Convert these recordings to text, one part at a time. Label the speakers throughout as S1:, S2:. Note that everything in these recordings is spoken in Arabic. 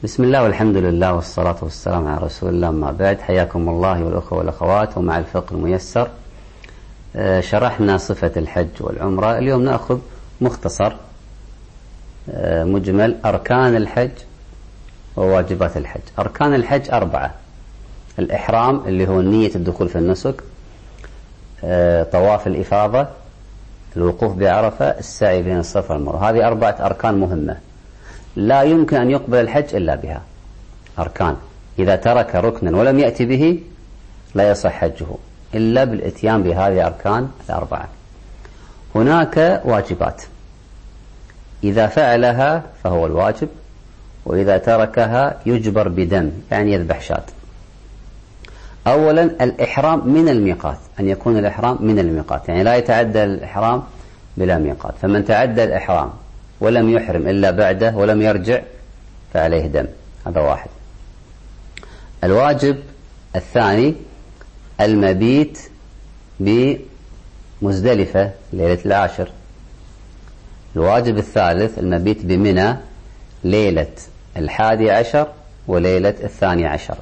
S1: بسم الله والحمد لله والصلاة والسلام على رسول الله، ما بعد. حياكم الله والأخوة والأخوات، ومع الفقه الميسر شرحنا صفة الحج والعمرة. اليوم نأخذ مختصر مجمل أركان الحج وواجبات الحج. أركان الحج 4: الإحرام اللي هو نية الدخول في النسك، طواف الإفاضة، الوقوف بعرفة، السعي بين الصفا والمروة. هذه 4 أركان مهمة لا يمكن أن يقبل الحج إلا بها. أركان إذا ترك ركنا ولم يأتي به لا يصح حجه إلا بالإتيان بهذه الأركان 4. هناك واجبات إذا فعلها فهو الواجب، وإذا تركها يجبر بدم، يعني يذبح شاة. أولا الإحرام من الميقات، أن يكون الإحرام من الميقات، يعني لا يتعدى الإحرام بلا ميقات. فمن تعدى الإحرام ولم يحرم إلا بعده ولم يرجع فعليه دم. هذا واحد. الواجب الثاني المبيت بمزدلفة ليلة 10. الواجب الثالث المبيت بمنى ليلة 11 وليلة 12.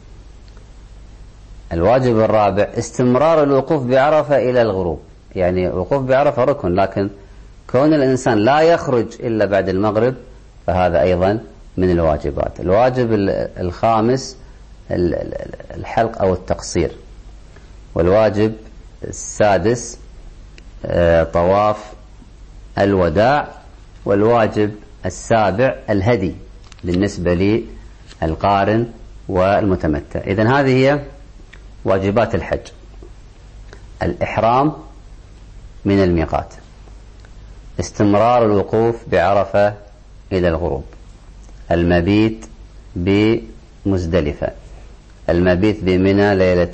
S1: الواجب الرابع استمرار الوقوف بعرفة إلى الغروب، يعني الوقوف بعرفة ركن، لكن كون الإنسان لا يخرج إلا بعد المغرب فهذا أيضا من الواجبات. الواجب الخامس الحلق أو التقصير. والواجب السادس طواف الوداع. والواجب السابع الهدي بالنسبة للقارن والمتمتع. إذن هذه هي واجبات الحج: الإحرام من الميقات، استمرار الوقوف بعرفة إلى الغروب، المبيت بمزدلفة، المبيت بمنى ليلة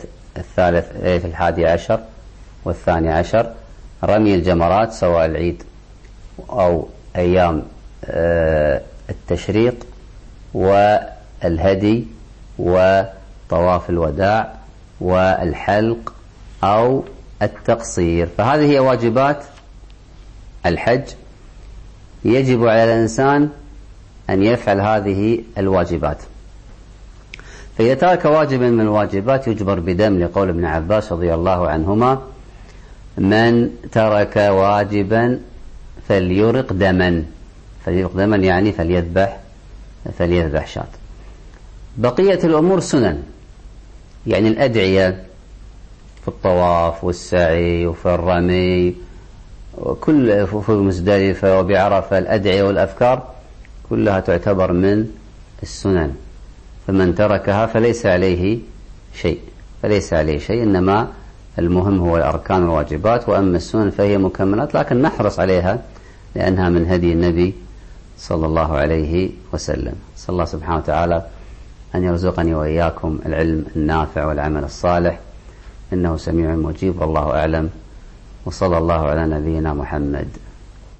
S1: 11 و12، رمي الجمرات سواء العيد أو أيام التشريق، والهدي وطواف الوداع والحلق أو التقصير. فهذه هي واجبات الحج. يجب على الإنسان أن يفعل هذه الواجبات. فإذا ترك واجبا من الواجبات يجبر بدم، لقول ابن عباس رضي الله عنهما: من ترك واجبا فليرق دما. فليرق دما يعني فليذبح شاة. بقية الأمور سنن، يعني الأدعية في الطواف والسعي وفي الرمي وكل في مزدلفة وبعرفة، الأدعية والأذكار كلها تعتبر من السنن. فمن تركها فليس عليه شيء، إنما المهم هو الأركان والواجبات. وأما السنن فهي مكملات، لكن نحرص عليها لأنها من هدي النبي صلى الله عليه وسلم. صلى الله سبحانه وتعالى أن يرزقني وإياكم العلم النافع والعمل الصالح، إنه سميع مجيب، والله أعلم، وصلى الله على نبينا محمد.